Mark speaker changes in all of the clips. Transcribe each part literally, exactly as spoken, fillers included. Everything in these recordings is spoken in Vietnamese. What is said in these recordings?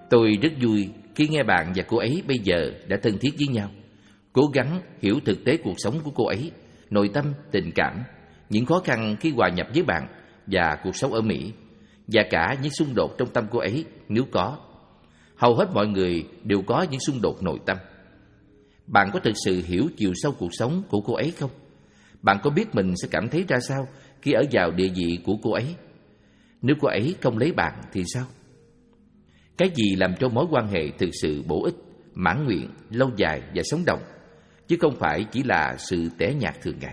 Speaker 1: Tôi rất vui khi nghe bạn và cô ấy bây giờ đã thân thiết với nhau, cố gắng hiểu thực tế cuộc sống của cô ấy, nội tâm, tình cảm, những khó khăn khi hòa nhập với bạn và cuộc sống ở Mỹ, và cả những xung đột trong tâm cô ấy nếu có. Hầu hết mọi người đều có những xung đột nội tâm. Bạn có thực sự hiểu chiều sâu cuộc sống của cô ấy không? Bạn có biết mình sẽ cảm thấy ra sao khi ở vào địa vị của cô ấy? Nếu cô ấy không lấy bạn thì sao? Cái gì làm cho mối quan hệ thực sự bổ ích, mãn nguyện, lâu dài và sống động, chứ không phải chỉ là sự tẻ nhạt thường ngày?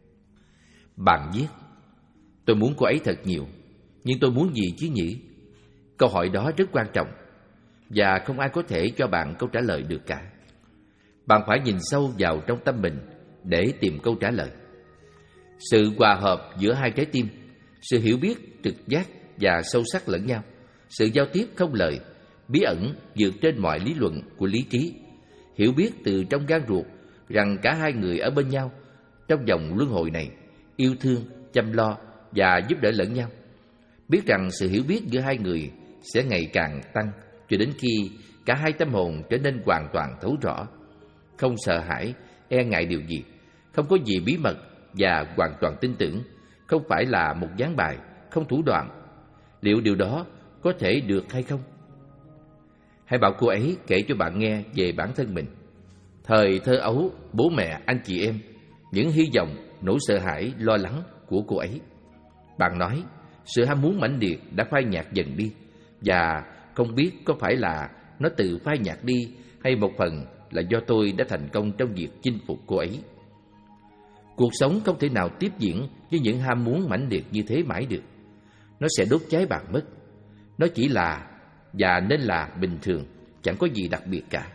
Speaker 1: Bạn viết: tôi muốn cô ấy thật nhiều, nhưng tôi muốn gì chứ nhỉ? Câu hỏi đó rất quan trọng, và không ai có thể cho bạn câu trả lời được cả. Bạn phải nhìn sâu vào trong tâm mình để tìm câu trả lời. Sự hòa hợp giữa hai trái tim, sự hiểu biết trực giác và sâu sắc lẫn nhau, sự giao tiếp không lời, bí ẩn vượt trên mọi lý luận của lý trí, hiểu biết từ trong gan ruột rằng cả hai người ở bên nhau trong vòng luân hồi này, yêu thương, chăm lo và giúp đỡ lẫn nhau. Biết rằng sự hiểu biết giữa hai người sẽ ngày càng tăng cho đến khi cả hai tâm hồn trở nên hoàn toàn thấu rõ, không sợ hãi, e ngại điều gì, không có gì bí mật và hoàn toàn tin tưởng, không phải là một ván bài, không thủ đoạn. Liệu điều đó có thể được hay không? Hãy bảo cô ấy kể cho bạn nghe về bản thân mình. Thời thơ ấu, bố mẹ, anh chị em, những hy vọng, nỗi sợ hãi, lo lắng của cô ấy. Bạn nói, sự ham muốn mãnh liệt đã phai nhạt dần đi, và không biết có phải là nó tự phai nhạt đi hay một phần là do tôi đã thành công trong việc chinh phục cô ấy. Cuộc sống không thể nào tiếp diễn với những ham muốn mãnh liệt như thế mãi được. Nó sẽ đốt cháy bạn mất. Nó chỉ là và nên là bình thường, chẳng có gì đặc biệt cả.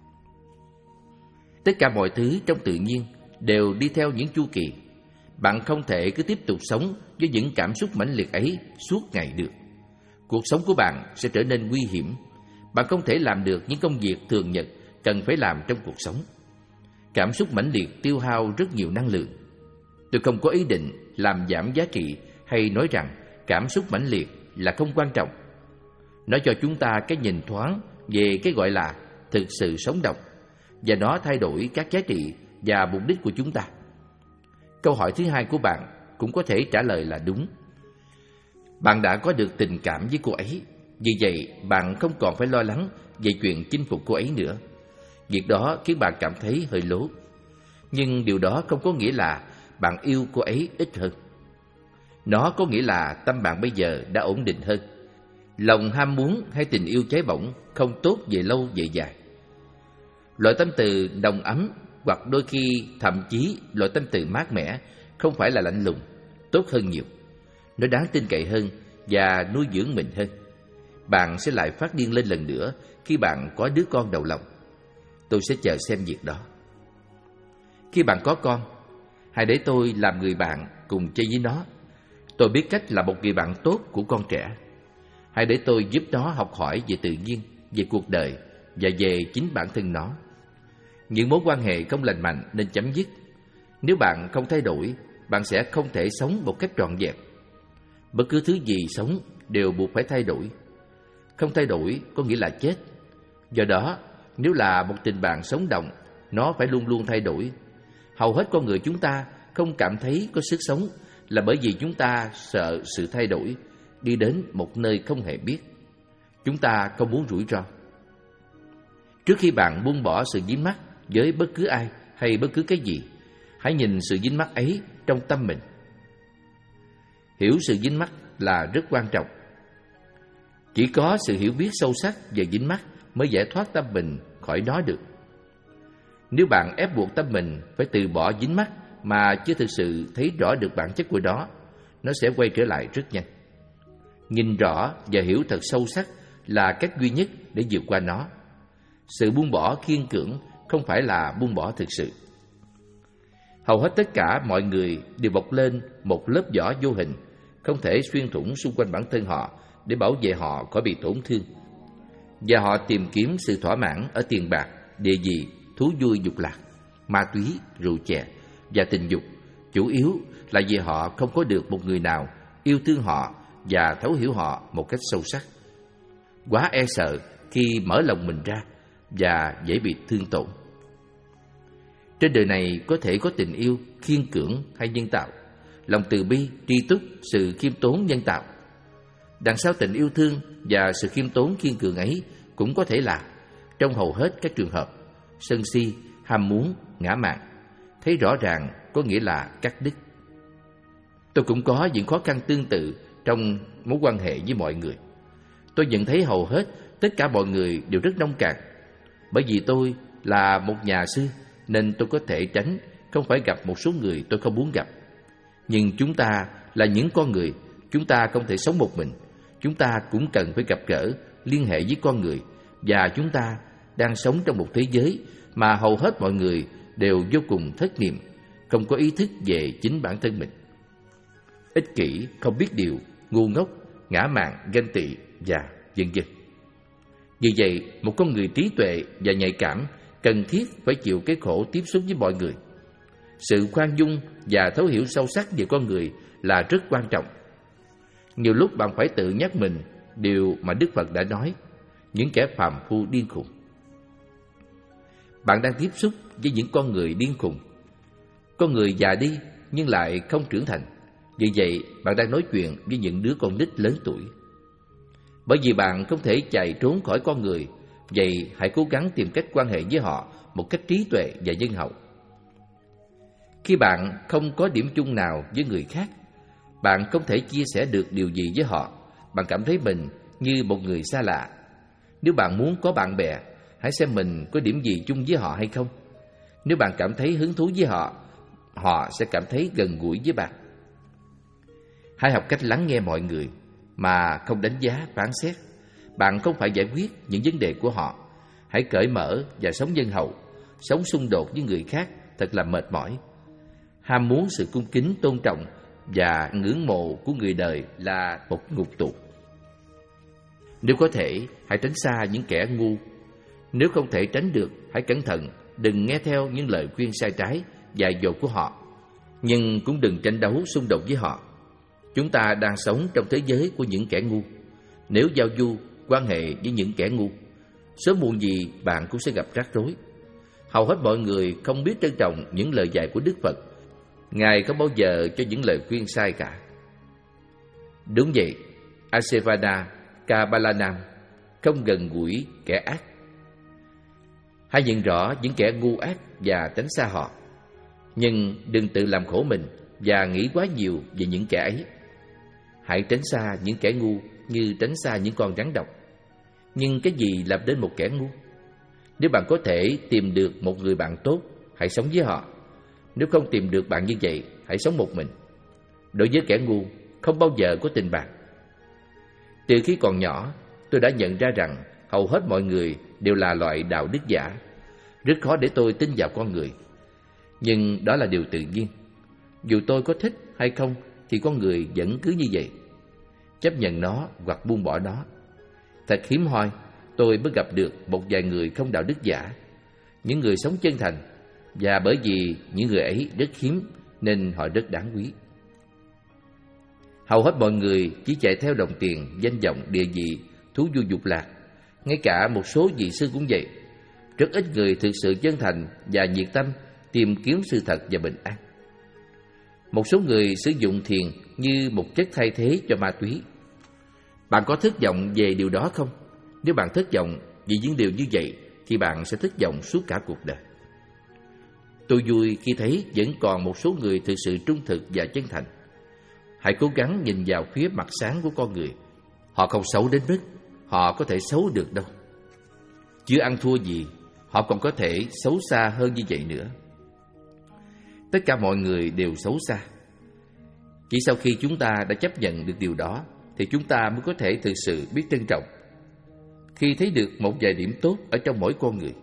Speaker 1: Tất cả mọi thứ trong tự nhiên đều đi theo những chu kỳ. Bạn không thể cứ tiếp tục sống với những cảm xúc mãnh liệt ấy suốt ngày được. Cuộc sống của bạn sẽ trở nên nguy hiểm. Bạn không thể làm được những công việc thường nhật cần phải làm trong cuộc sống. Cảm xúc mãnh liệt tiêu hao rất nhiều năng lượng. Tôi không có ý định làm giảm giá trị hay nói rằng cảm xúc mãnh liệt là không quan trọng. Nó cho chúng ta cái nhìn thoáng về cái gọi là thực sự sống động, và nó thay đổi các giá trị và mục đích của chúng ta. Câu hỏi thứ hai của bạn cũng có thể trả lời là đúng. Bạn đã có được tình cảm với cô ấy, vì vậy bạn không còn phải lo lắng về chuyện chinh phục cô ấy nữa. Việc đó khiến bạn cảm thấy hơi lố. Nhưng điều đó không có nghĩa là bạn yêu cô ấy ít hơn. Nó có nghĩa là tâm bạn bây giờ đã ổn định hơn. Lòng ham muốn hay tình yêu cháy bỏng không tốt về lâu về dài. Loại tâm từ nồng ấm hoặc đôi khi thậm chí loại tâm từ mát mẻ không phải là lạnh lùng, tốt hơn nhiều. Nó đáng tin cậy hơn và nuôi dưỡng mình hơn. Bạn sẽ lại phát điên lên lần nữa khi bạn có đứa con đầu lòng. Tôi sẽ chờ xem việc đó. Khi bạn có con, hãy để tôi làm người bạn cùng chơi với nó. Tôi biết cách là một người bạn tốt của con trẻ. Hãy để tôi giúp nó học hỏi về tự nhiên, về cuộc đời và về chính bản thân nó. Những mối quan hệ không lành mạnh nên chấm dứt. Nếu bạn không thay đổi, bạn sẽ không thể sống một cách trọn vẹn. Bất cứ thứ gì sống đều buộc phải thay đổi. Không thay đổi có nghĩa là chết. Do đó, nếu là một tình bạn sống động, nó phải luôn luôn thay đổi. Hầu hết con người chúng ta không cảm thấy có sức sống là bởi vì chúng ta sợ sự thay đổi, đi đến một nơi không hề biết. Chúng ta không muốn rủi ro. Trước khi bạn buông bỏ sự dính mắc với bất cứ ai hay bất cứ cái gì, hãy nhìn sự dính mắc ấy trong tâm mình. Hiểu sự dính mắc là rất quan trọng. Chỉ có sự hiểu biết sâu sắc về dính mắc mới giải thoát tâm mình khỏi nó được. Nếu bạn ép buộc tâm mình phải từ bỏ dính mắc mà chưa thực sự thấy rõ được bản chất của nó, nó sẽ quay trở lại rất nhanh. Nhìn rõ và hiểu thật sâu sắc là cách duy nhất để vượt qua nó. Sự buông bỏ kiên cưỡng không phải là buông bỏ thực sự. Hầu hết tất cả mọi người đều bọc lên một lớp vỏ vô hình, không thể xuyên thủng xung quanh bản thân họ để bảo vệ họ khỏi bị tổn thương. Và họ tìm kiếm sự thỏa mãn ở tiền bạc, địa vị, thú vui dục lạc, ma túy, rượu chè và tình dục, chủ yếu là vì họ không có được một người nào yêu thương họ và thấu hiểu họ một cách sâu sắc. Quá e sợ khi mở lòng mình ra và dễ bị thương tổn. Trên đời này có thể có tình yêu khiên cưỡng hay nhân tạo, lòng từ bi, tri túc, sự khiêm tốn nhân tạo. Đằng sau tình yêu thương và sự khiêm tốn khiên cưỡng ấy cũng có thể là, trong hầu hết các trường hợp, sân si, ham muốn, ngã mạn. Thấy rõ ràng có nghĩa là cắt đứt. Tôi cũng có những khó khăn tương tự trong mối quan hệ với mọi người. Tôi nhận thấy hầu hết tất cả mọi người đều rất nông cạn. Bởi vì tôi là một nhà sư nên tôi có thể tránh, không phải gặp một số người tôi không muốn gặp. Nhưng chúng ta là những con người, chúng ta không thể sống một mình. Chúng ta cũng cần phải gặp gỡ, liên hệ với con người. Và chúng ta đang sống trong một thế giới mà hầu hết mọi người đều vô cùng thất niệm, không có ý thức về chính bản thân mình. Ích kỷ, không biết điều, ngu ngốc, ngã mạn, ganh tị và vân vân. Vì vậy, một con người trí tuệ và nhạy cảm cần thiết phải chịu cái khổ tiếp xúc với mọi người. Sự khoan dung và thấu hiểu sâu sắc về con người là rất quan trọng. Nhiều lúc bạn phải tự nhắc mình điều mà Đức Phật đã nói, những kẻ phàm phu điên khùng. Bạn đang tiếp xúc với những con người điên khùng. Con người già đi nhưng lại không trưởng thành. Vì vậy, bạn đang nói chuyện với những đứa con nít lớn tuổi. Bởi vì bạn không thể chạy trốn khỏi con người, vậy hãy cố gắng tìm cách quan hệ với họ một cách trí tuệ và nhân hậu. Khi bạn không có điểm chung nào với người khác, bạn không thể chia sẻ được điều gì với họ, bạn cảm thấy mình như một người xa lạ. Nếu bạn muốn có bạn bè, hãy xem mình có điểm gì chung với họ hay không. Nếu bạn cảm thấy hứng thú với họ, họ sẽ cảm thấy gần gũi với bạn. Hãy học cách lắng nghe mọi người mà không đánh giá, phán xét. Bạn không phải giải quyết những vấn đề của họ. Hãy cởi mở và sống nhân hậu. Sống xung đột với người khác thật là mệt mỏi. Ham muốn sự cung kính, tôn trọng và ngưỡng mộ của người đời là một ngục tù. Nếu có thể, hãy tránh xa những kẻ ngu. Nếu không thể tránh được, hãy cẩn thận, đừng nghe theo những lời khuyên sai trái, dại dột của họ. Nhưng cũng đừng tranh đấu xung đột với họ. Chúng ta đang sống trong thế giới của những kẻ ngu. Nếu giao du, quan hệ với những kẻ ngu, sớm muộn gì bạn cũng sẽ gặp rắc rối. Hầu hết mọi người không biết trân trọng những lời dạy của Đức Phật. Ngài không bao giờ cho những lời khuyên sai cả. Đúng vậy, Asevana Kabbalanam không gần gũi kẻ ác. Hãy nhận rõ những kẻ ngu ác và tránh xa họ. Nhưng đừng tự làm khổ mình và nghĩ quá nhiều về những kẻ ấy. Hãy tránh xa những kẻ ngu như tránh xa những con rắn độc. Nhưng cái gì làm đến một kẻ ngu? Nếu bạn có thể tìm được một người bạn tốt, hãy sống với họ. Nếu không tìm được bạn như vậy, hãy sống một mình. Đối với kẻ ngu, không bao giờ có tình bạn. Từ khi còn nhỏ, tôi đã nhận ra rằng hầu hết mọi người đều là loại đạo đức giả. Rất khó để tôi tin vào con người. Nhưng đó là điều tự nhiên. Dù tôi có thích hay không thì con người vẫn cứ như vậy. Chấp nhận nó hoặc buông bỏ nó. Thật hiếm hoi, tôi mới gặp được một vài người không đạo đức giả, những người sống chân thành. Và bởi vì những người ấy rất hiếm nên họ rất đáng quý. Hầu hết mọi người chỉ chạy theo đồng tiền, danh vọng, địa vị, thú vui dục lạc. Ngay cả một số vị sư cũng vậy. Rất ít người thực sự chân thành và nhiệt tâm tìm kiếm sự thật và bình an. Một số người sử dụng thiền như một chất thay thế cho ma túy. Bạn có thất vọng về điều đó không? Nếu bạn thất vọng vì những điều như vậy thì bạn sẽ thất vọng suốt cả cuộc đời. Tôi vui khi thấy vẫn còn một số người thực sự trung thực và chân thành. Hãy cố gắng nhìn vào phía mặt sáng của con người. Họ không xấu đến mức họ có thể xấu được đâu. Chưa ăn thua gì, họ còn có thể xấu xa hơn như vậy nữa. Tất cả mọi người đều xấu xa. Chỉ sau khi chúng ta đã chấp nhận được điều đó thì chúng ta mới có thể thực sự biết trân trọng. Khi thấy được một vài điểm tốt ở trong mỗi con người.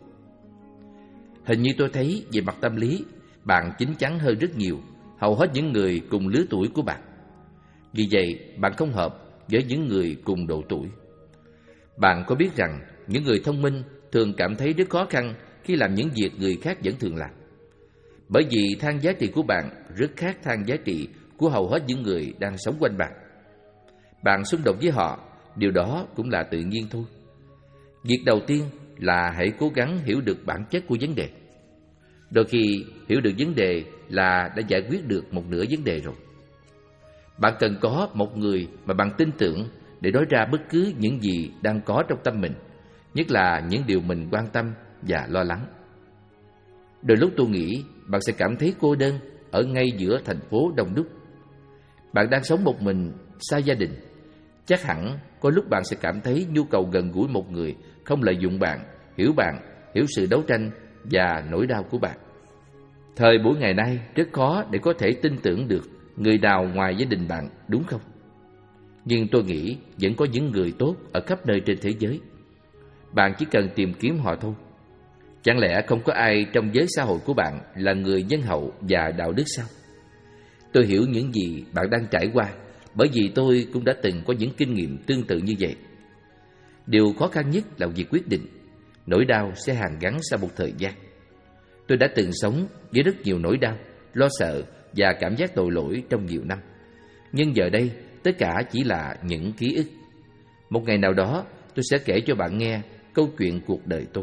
Speaker 1: Hình như tôi thấy về mặt tâm lý, bạn chín chắn hơn rất nhiều hầu hết những người cùng lứa tuổi của bạn. Vì vậy, bạn không hợp với những người cùng độ tuổi. Bạn có biết rằng những người thông minh thường cảm thấy rất khó khăn khi làm những việc người khác vẫn thường làm. Bởi vì thang giá trị của bạn rất khác thang giá trị của hầu hết những người đang sống quanh bạn. Bạn xung đột với họ, điều đó cũng là tự nhiên thôi. Việc đầu tiên là hãy cố gắng hiểu được bản chất của vấn đề. Đôi khi hiểu được vấn đề là đã giải quyết được một nửa vấn đề rồi. Bạn cần có một người mà bạn tin tưởng để nói ra bất cứ những gì đang có trong tâm mình, nhất là những điều mình quan tâm và lo lắng. Đôi lúc tôi nghĩ bạn sẽ cảm thấy cô đơn ở ngay giữa thành phố đông đúc. Bạn đang sống một mình, xa gia đình. Chắc hẳn có lúc bạn sẽ cảm thấy nhu cầu gần gũi một người không lợi dụng bạn, hiểu bạn, hiểu sự đấu tranh và nỗi đau của bạn. Thời buổi ngày nay rất khó để có thể tin tưởng được người nào ngoài gia đình bạn, đúng không? Nhưng tôi nghĩ vẫn có những người tốt ở khắp nơi trên thế giới. Bạn chỉ cần tìm kiếm họ thôi. Chẳng lẽ không có ai trong giới xã hội của bạn là người nhân hậu và đạo đức sao? Tôi hiểu những gì bạn đang trải qua, bởi vì tôi cũng đã từng có những kinh nghiệm tương tự như vậy. Điều khó khăn nhất là việc quyết định. Nỗi đau sẽ hàn gắn sau một thời gian. Tôi đã từng sống với rất nhiều nỗi đau, lo sợ và cảm giác tội lỗi trong nhiều năm. Nhưng giờ đây, tất cả chỉ là những ký ức. Một ngày nào đó, tôi sẽ kể cho bạn nghe câu chuyện cuộc đời tôi.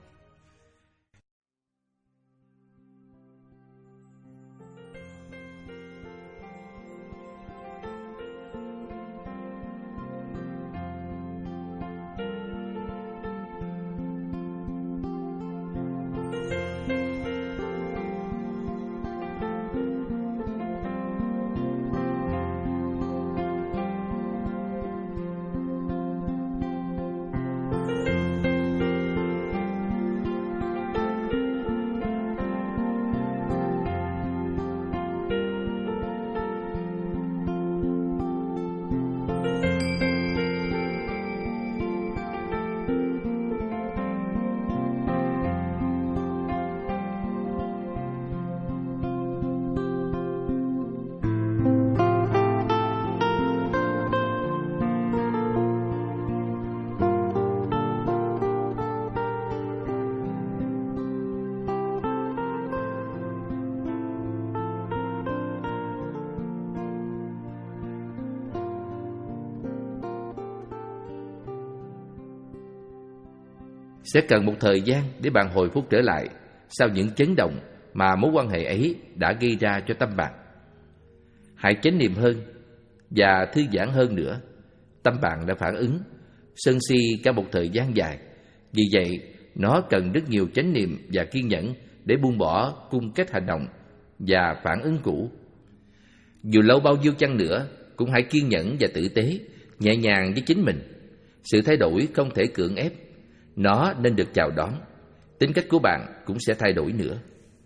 Speaker 1: Sẽ cần một thời gian để bạn hồi phục trở lại sau những chấn động mà mối quan hệ ấy đã gây ra cho tâm bạn. Hãy chánh niệm hơn và thư giãn hơn nữa. Tâm bạn đã phản ứng sân si cả một thời gian dài. Vì vậy, nó cần rất nhiều chánh niệm và kiên nhẫn để buông bỏ cung cách hành động và phản ứng cũ. Dù lâu bao nhiêu chăng nữa, cũng hãy kiên nhẫn và tử tế, nhẹ nhàng với chính mình. Sự thay đổi không thể cưỡng ép. Nó nên được chào đón. Tính cách của bạn cũng sẽ thay đổi nữa.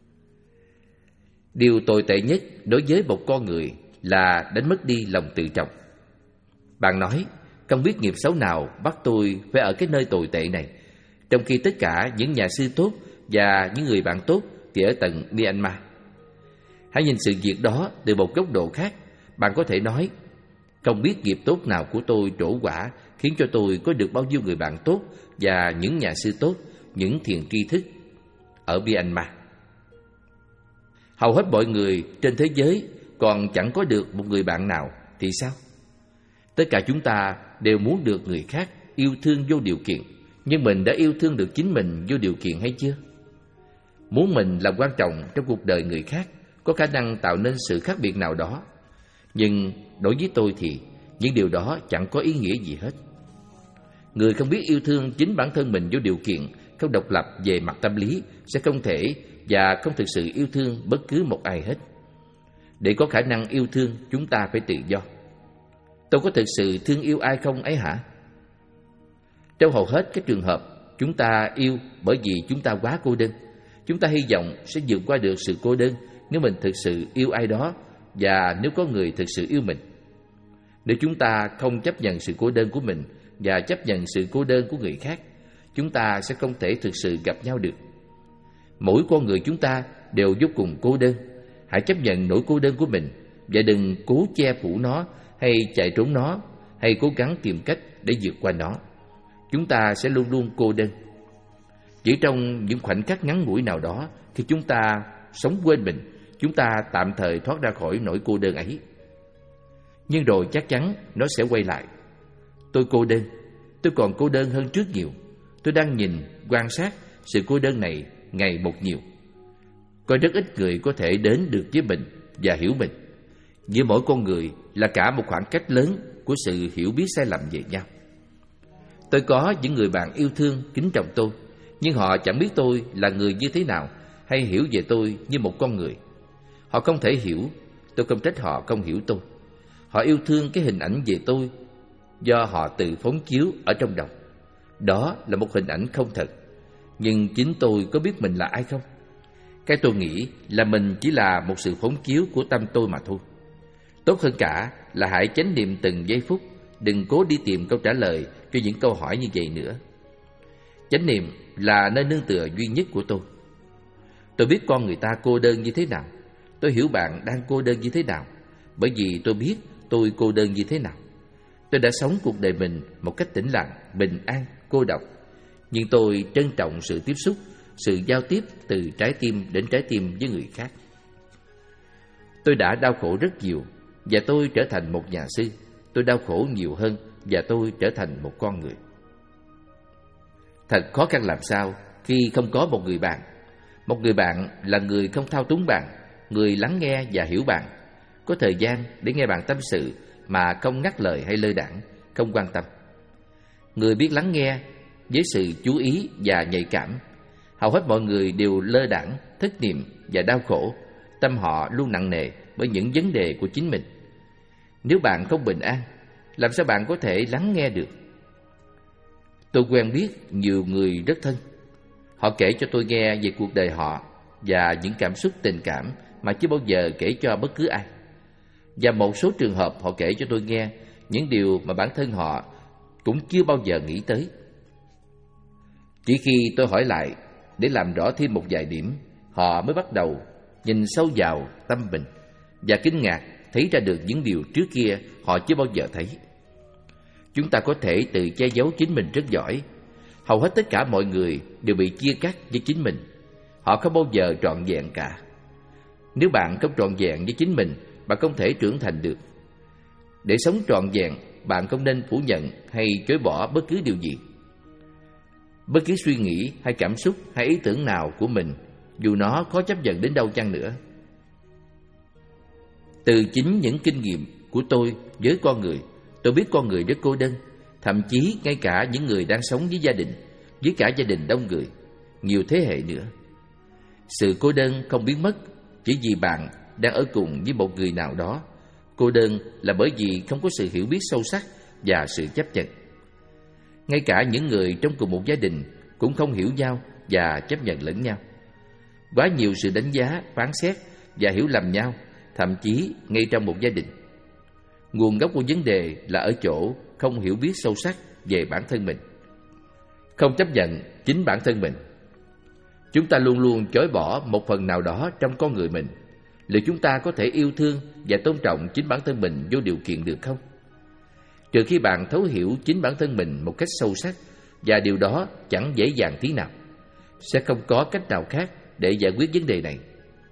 Speaker 1: Điều tồi tệ nhất đối với một con người là đánh mất đi lòng tự trọng. Bạn nói, không biết nghiệp xấu nào bắt tôi phải ở cái nơi tồi tệ này, trong khi tất cả những nhà sư tốt và những người bạn tốt thì ở tận Myanmar. Hãy nhìn sự việc đó từ một góc độ khác. Bạn có thể nói, không biết nghiệp tốt nào của tôi trổ quả khiến cho tôi có được bao nhiêu người bạn tốt và những nhà sư tốt, những thiền tri thức ở Myanmar. Hầu hết mọi người trên thế giới còn chẳng có được một người bạn nào thì sao? Tất cả chúng ta đều muốn được người khác yêu thương vô điều kiện, nhưng mình đã yêu thương được chính mình vô điều kiện hay chưa? Muốn mình làm quan trọng trong cuộc đời người khác có khả năng tạo nên sự khác biệt nào đó, nhưng đối với tôi thì những điều đó chẳng có ý nghĩa gì hết. Người không biết yêu thương chính bản thân mình vô điều kiện, không độc lập về mặt tâm lý, sẽ không thể và không thực sự yêu thương bất cứ một ai hết. Để có khả năng yêu thương, chúng ta phải tự do. Tôi có thực sự thương yêu ai không ấy hả? Trong hầu hết các trường hợp, chúng ta yêu bởi vì chúng ta quá cô đơn. Chúng ta hy vọng sẽ vượt qua được sự cô đơn nếu mình thực sự yêu ai đó và nếu có người thực sự yêu mình. Nếu chúng ta không chấp nhận sự cô đơn của mình và chấp nhận sự cô đơn của người khác, chúng ta sẽ không thể thực sự gặp nhau được. Mỗi con người chúng ta đều vô cùng cô đơn. Hãy chấp nhận nỗi cô đơn của mình và đừng cố che phủ nó hay chạy trốn nó hay cố gắng tìm cách để vượt qua nó. Chúng ta sẽ luôn luôn cô đơn. Chỉ trong những khoảnh khắc ngắn ngủi nào đó, khi chúng ta sống quên mình, chúng ta tạm thời thoát ra khỏi nỗi cô đơn ấy. Nhưng rồi chắc chắn nó sẽ quay lại. Tôi cô đơn, tôi còn cô đơn hơn trước nhiều. Tôi đang nhìn, quan sát sự cô đơn này ngày một nhiều. Có rất ít người có thể đến được với mình và hiểu mình. Giữa mỗi con người là cả một khoảng cách lớn của sự hiểu biết sai lầm về nhau. Tôi có những người bạn yêu thương, kính trọng tôi, nhưng họ chẳng biết tôi là người như thế nào hay hiểu về tôi như một con người. Họ không thể hiểu, tôi không trách họ không hiểu tôi. Họ yêu thương cái hình ảnh về tôi do họ tự phóng chiếu ở trong đầu. Đó là một hình ảnh không thật. Nhưng chính tôi có biết mình là ai không? Cái tôi nghĩ là mình chỉ là một sự phóng chiếu của tâm tôi mà thôi. Tốt hơn cả là hãy chánh niệm từng giây phút, đừng cố đi tìm câu trả lời cho những câu hỏi như vậy nữa. Chánh niệm là nơi nương tựa duy nhất của tôi. Tôi biết con người ta cô đơn như thế nào. Tôi hiểu bạn đang cô đơn như thế nào, bởi vì tôi biết tôi cô đơn như thế nào. Tôi đã sống cuộc đời mình một cách tĩnh lặng, bình an, cô độc. Nhưng tôi trân trọng sự tiếp xúc, sự giao tiếp từ trái tim đến trái tim với người khác. Tôi đã đau khổ rất nhiều và tôi trở thành một nhà sư. Tôi đau khổ nhiều hơn và tôi trở thành một con người. Thật khó khăn làm sao khi không có một người bạn. Một người bạn là người không thao túng bạn, người lắng nghe và hiểu bạn, có thời gian để nghe bạn tâm sự mà không ngắt lời hay lơ đãng, không quan tâm. Người biết lắng nghe với sự chú ý và nhạy cảm. Hầu hết mọi người đều lơ đãng, thất niệm và đau khổ. Tâm họ luôn nặng nề bởi những vấn đề của chính mình. Nếu bạn không bình an, làm sao bạn có thể lắng nghe được? Tôi quen biết nhiều người rất thân. Họ kể cho tôi nghe về cuộc đời họ và những cảm xúc tình cảm mà chưa bao giờ kể cho bất cứ ai. Và một số trường hợp họ kể cho tôi nghe những điều mà bản thân họ cũng chưa bao giờ nghĩ tới. Chỉ khi tôi hỏi lại để làm rõ thêm một vài điểm, họ mới bắt đầu nhìn sâu vào tâm mình và kinh ngạc thấy ra được những điều trước kia họ chưa bao giờ thấy. Chúng ta có thể tự che giấu chính mình rất giỏi. Hầu hết tất cả mọi người đều bị chia cắt với chính mình. Họ không bao giờ trọn vẹn cả. Nếu bạn không trọn vẹn với chính mình, bạn không thể trưởng thành được. Để sống trọn vẹn, bạn không nên phủ nhận hay chối bỏ bất cứ điều gì. Bất cứ suy nghĩ hay cảm xúc hay ý tưởng nào của mình, dù nó khó chấp nhận đến đâu chăng nữa. Từ chính những kinh nghiệm của tôi với con người, tôi biết con người rất cô đơn. Thậm chí ngay cả những người đang sống với gia đình, với cả gia đình đông người, nhiều thế hệ nữa. Sự cô đơn không biến mất chỉ vì bạn đang ở cùng với một người nào đó. Cô đơn là bởi vì không có sự hiểu biết sâu sắc và sự chấp nhận. Ngay cả những người trong cùng một gia đình cũng không hiểu nhau và chấp nhận lẫn nhau. Quá nhiều sự đánh giá, phán xét và hiểu lầm nhau, thậm chí ngay trong một gia đình. Nguồn gốc của vấn đề là ở chỗ không hiểu biết sâu sắc về bản thân mình, không chấp nhận chính bản thân mình. Chúng ta luôn luôn chối bỏ một phần nào đó trong con người mình. Liệu chúng ta có thể yêu thương và tôn trọng chính bản thân mình vô điều kiện được không? Trừ khi bạn thấu hiểu chính bản thân mình một cách sâu sắc, và điều đó chẳng dễ dàng tí nào, sẽ không có cách nào khác để giải quyết vấn đề này.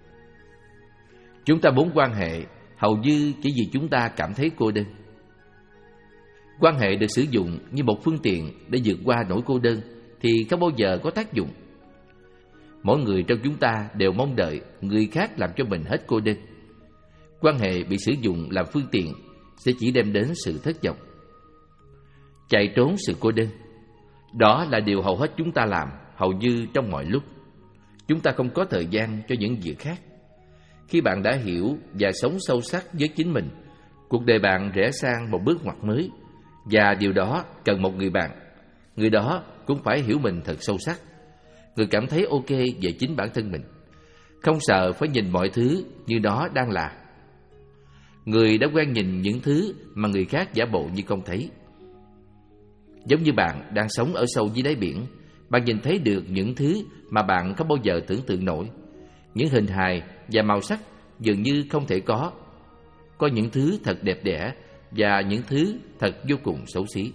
Speaker 1: Chúng ta muốn quan hệ hầu như chỉ vì chúng ta cảm thấy cô đơn. Quan hệ được sử dụng như một phương tiện để vượt qua nỗi cô đơn thì không bao giờ có tác dụng. Mỗi người trong chúng ta đều mong đợi người khác làm cho mình hết cô đơn. Quan hệ bị sử dụng làm phương tiện sẽ chỉ đem đến sự thất vọng, chạy trốn sự cô đơn. Đó là điều hầu hết chúng ta làm hầu như trong mọi lúc. Chúng ta không có thời gian cho những việc khác. Khi bạn đã hiểu và sống sâu sắc với chính mình, cuộc đời bạn rẽ sang một bước ngoặt mới. Và điều đó cần một người bạn. Người đó cũng phải hiểu mình thật sâu sắc. Người cảm thấy ok về chính bản thân mình, không sợ phải nhìn mọi thứ như nó đang là. Người đã quen nhìn những thứ mà người khác giả bộ như không thấy. Giống như bạn đang sống ở sâu dưới đáy biển, bạn nhìn thấy được những thứ mà bạn không bao giờ tưởng tượng nổi. Những hình hài và màu sắc dường như không thể có. Có những thứ thật đẹp đẽ và những thứ thật vô cùng xấu xí.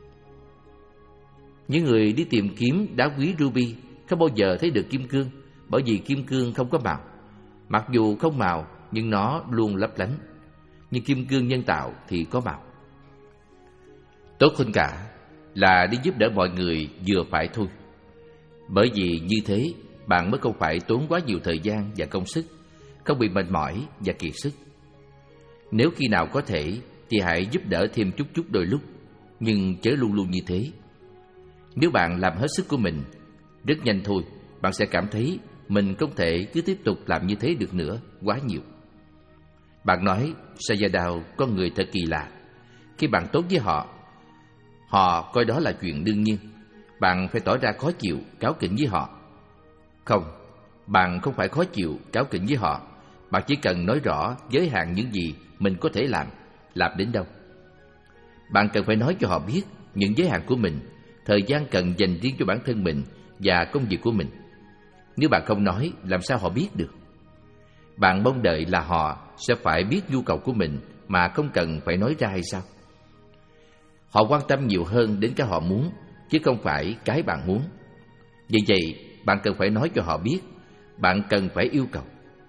Speaker 1: Những người đi tìm kiếm đá quý ruby không bao giờ thấy được kim cương, bởi vì kim cương không có màu. Mặc dù không màu nhưng nó luôn lấp lánh. Nhưng kim cương nhân tạo thì có màu. Tốt hơn cả, là đi giúp đỡ mọi người vừa phải thôi. Bởi vì như thế, bạn mới không phải tốn quá nhiều thời gian và công sức, không bị mệt mỏi và kiệt sức. Nếu khi nào có thể thì hãy giúp đỡ thêm chút chút đôi lúc, nhưng chớ luôn luôn như thế. Nếu bạn làm hết sức của mình, rất nhanh thôi, bạn sẽ cảm thấy mình không thể cứ tiếp tục làm như thế được nữa, quá nhiều. Bạn nói, Sayadaw, con người thật kỳ lạ. Khi bạn tốt với họ, họ coi đó là chuyện đương nhiên. Bạn phải tỏ ra khó chịu, cáu kỉnh với họ. Không, bạn không phải khó chịu, cáu kỉnh với họ. Bạn chỉ cần nói rõ giới hạn những gì mình có thể làm, làm đến đâu. Bạn cần phải nói cho họ biết những giới hạn của mình, thời gian cần dành riêng cho bản thân mình và công việc của mình. Nếu bạn không nói, làm sao họ biết được? Bạn mong đợi là họ sẽ phải biết nhu cầu của mình mà không cần phải nói ra hay sao? Họ quan tâm nhiều hơn đến cái họ muốn, chứ không phải cái bạn muốn. Vì vậy, bạn cần phải nói cho họ biết, bạn cần phải yêu cầu.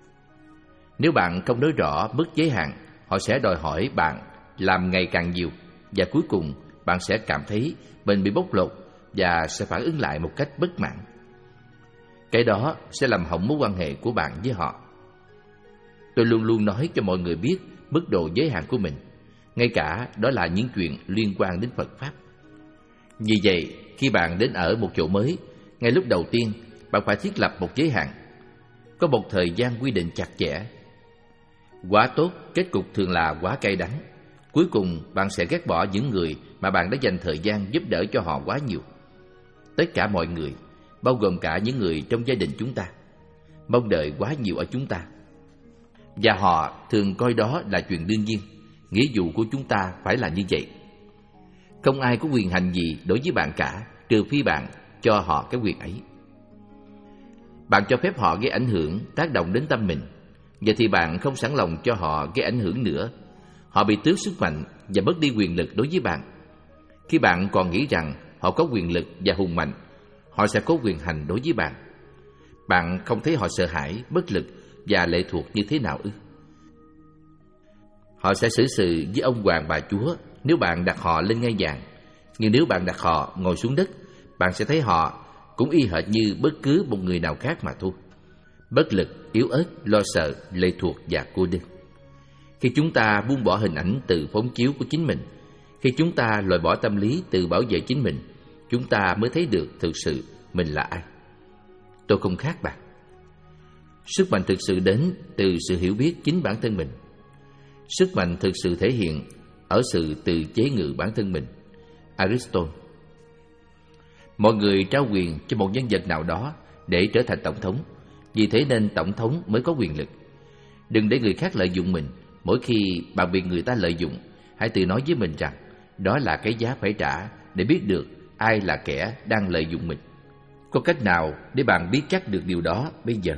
Speaker 1: Nếu bạn không nói rõ mức giới hạn, họ sẽ đòi hỏi bạn làm ngày càng nhiều, và cuối cùng bạn sẽ cảm thấy mình bị bóc lột và sẽ phản ứng lại một cách bất mãn. Cái đó sẽ làm hỏng mối quan hệ của bạn với họ. Tôi luôn luôn nói cho mọi người biết mức độ giới hạn của mình, ngay cả đó là những chuyện liên quan đến Phật Pháp. Vì vậy, khi bạn đến ở một chỗ mới, ngay lúc đầu tiên, bạn phải thiết lập một giới hạn. Có một thời gian quy định chặt chẽ. Quá tốt, kết cục thường là quá cay đắng. Cuối cùng, bạn sẽ ghét bỏ những người mà bạn đã dành thời gian giúp đỡ cho họ quá nhiều. Tất cả mọi người, bao gồm cả những người trong gia đình chúng ta, mong đợi quá nhiều ở chúng ta. Và họ thường coi đó là chuyện đương nhiên. Nghĩa vụ của chúng ta phải là như vậy. Không ai có quyền hành gì đối với bạn cả, trừ phi bạn cho họ cái quyền ấy. Bạn cho phép họ gây ảnh hưởng, tác động đến tâm mình. Vậy thì bạn không sẵn lòng cho họ gây ảnh hưởng nữa. Họ bị tước sức mạnh và mất đi quyền lực đối với bạn. Khi bạn còn nghĩ rằng họ có quyền lực và hùng mạnh, họ sẽ có quyền hành đối với bạn. Bạn không thấy họ sợ hãi, bất lực và lệ thuộc như thế nào ư? Họ sẽ xử sự với ông hoàng bà chúa nếu bạn đặt họ lên ngai vàng. Nhưng nếu bạn đặt họ ngồi xuống đất, bạn sẽ thấy họ cũng y hệt như bất cứ một người nào khác mà thôi. Bất lực, yếu ớt, lo sợ, lệ thuộc và cô đơn. Khi chúng ta buông bỏ hình ảnh từ phóng chiếu của chính mình, khi chúng ta loại bỏ tâm lý từ bảo vệ chính mình, chúng ta mới thấy được thực sự mình là ai. Tôi không khác bạn. Sức mạnh thực sự đến từ sự hiểu biết chính bản thân mình. Sức mạnh thực sự thể hiện ở sự tự chế ngự bản thân mình. Aristotle. Mọi người trao quyền cho một nhân vật nào đó để trở thành tổng thống. Vì thế nên tổng thống mới có quyền lực. Đừng để người khác lợi dụng mình. Mỗi khi bạn bị người ta lợi dụng, hãy tự nói với mình rằng đó là cái giá phải trả để biết được ai là kẻ đang lợi dụng mình. Có cách nào để bạn biết chắc được điều đó bây giờ?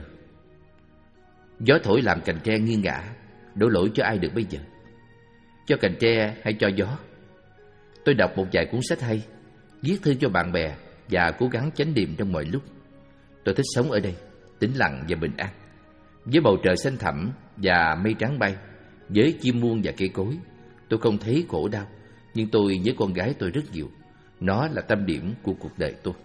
Speaker 1: Gió thổi làm cành tre nghiêng ngả, đổ lỗi cho ai được bây giờ? Cho cành tre hay cho gió? Tôi đọc một vài cuốn sách hay, viết thư cho bạn bè và cố gắng chánh niệm trong mọi lúc. Tôi thích sống ở đây, tĩnh lặng và bình an, với bầu trời xanh thẳm và mây trắng bay, với chim muông và cây cối. Tôi không thấy khổ đau, nhưng tôi nhớ con gái tôi rất nhiều. Nó là tâm điểm của cuộc đời tôi.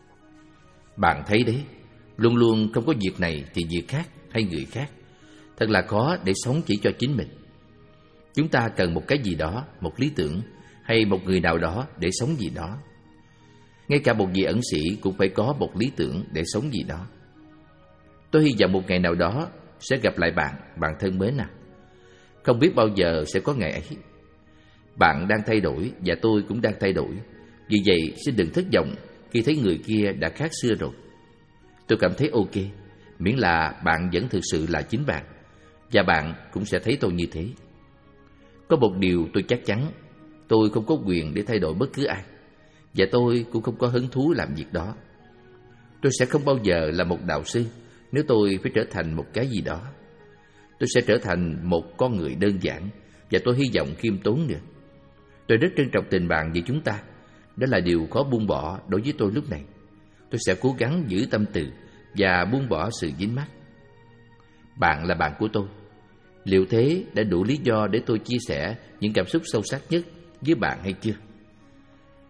Speaker 1: Bạn thấy đấy, luôn luôn không có việc này thì việc khác hay người khác. Thật là khó để sống chỉ cho chính mình. Chúng ta cần một cái gì đó, một lý tưởng hay một người nào đó để sống gì đó. Ngay cả một vị ẩn sĩ cũng phải có một lý tưởng để sống gì đó. Tôi hy vọng một ngày nào đó sẽ gặp lại bạn, bạn thân mến à. Không biết bao giờ sẽ có ngày ấy. Bạn đang thay đổi và tôi cũng đang thay đổi. Vì vậy xin đừng thất vọng khi thấy người kia đã khác xưa rồi. Tôi cảm thấy ok, miễn là bạn vẫn thực sự là chính bạn. Và bạn cũng sẽ thấy tôi như thế. Có một điều tôi chắc chắn, tôi không có quyền để thay đổi bất cứ ai. Và tôi cũng không có hứng thú làm việc đó. Tôi sẽ không bao giờ là một đạo sư nếu tôi phải trở thành một cái gì đó. Tôi sẽ trở thành một con người đơn giản, và tôi hy vọng khiêm tốn nữa. Tôi rất trân trọng tình bạn giữa chúng ta. Đó là điều khó buông bỏ đối với tôi lúc này. Tôi sẽ cố gắng giữ tâm từ và buông bỏ sự dính mắc. Bạn là bạn của tôi. Liệu thế đã đủ lý do để tôi chia sẻ những cảm xúc sâu sắc nhất với bạn hay chưa?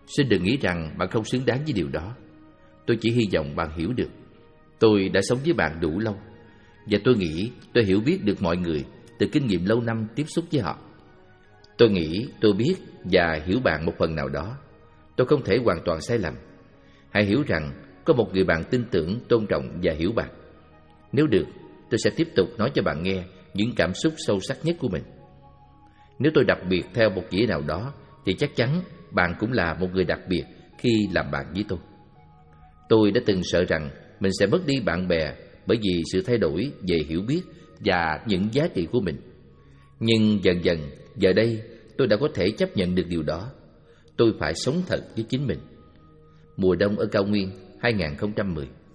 Speaker 1: Xin đừng nghĩ rằng bạn không xứng đáng với điều đó. Tôi chỉ hy vọng bạn hiểu được. Tôi đã sống với bạn đủ lâu, và tôi nghĩ tôi hiểu biết được mọi người từ kinh nghiệm lâu năm tiếp xúc với họ. Tôi nghĩ tôi biết và hiểu bạn một phần nào đó. Tôi không thể hoàn toàn sai lầm. Hãy hiểu rằng có một người bạn tin tưởng, tôn trọng và hiểu bạn. Nếu được, tôi sẽ tiếp tục nói cho bạn nghe những cảm xúc sâu sắc nhất của mình. Nếu tôi đặc biệt theo một nghĩa nào đó, thì chắc chắn bạn cũng là một người đặc biệt khi làm bạn với tôi. Tôi đã từng sợ rằng mình sẽ mất đi bạn bè bởi vì sự thay đổi về hiểu biết và những giá trị của mình. Nhưng dần dần, giờ đây tôi đã có thể chấp nhận được điều đó. Tôi phải sống thật với chính mình. Mùa đông ở cao nguyên hai không một không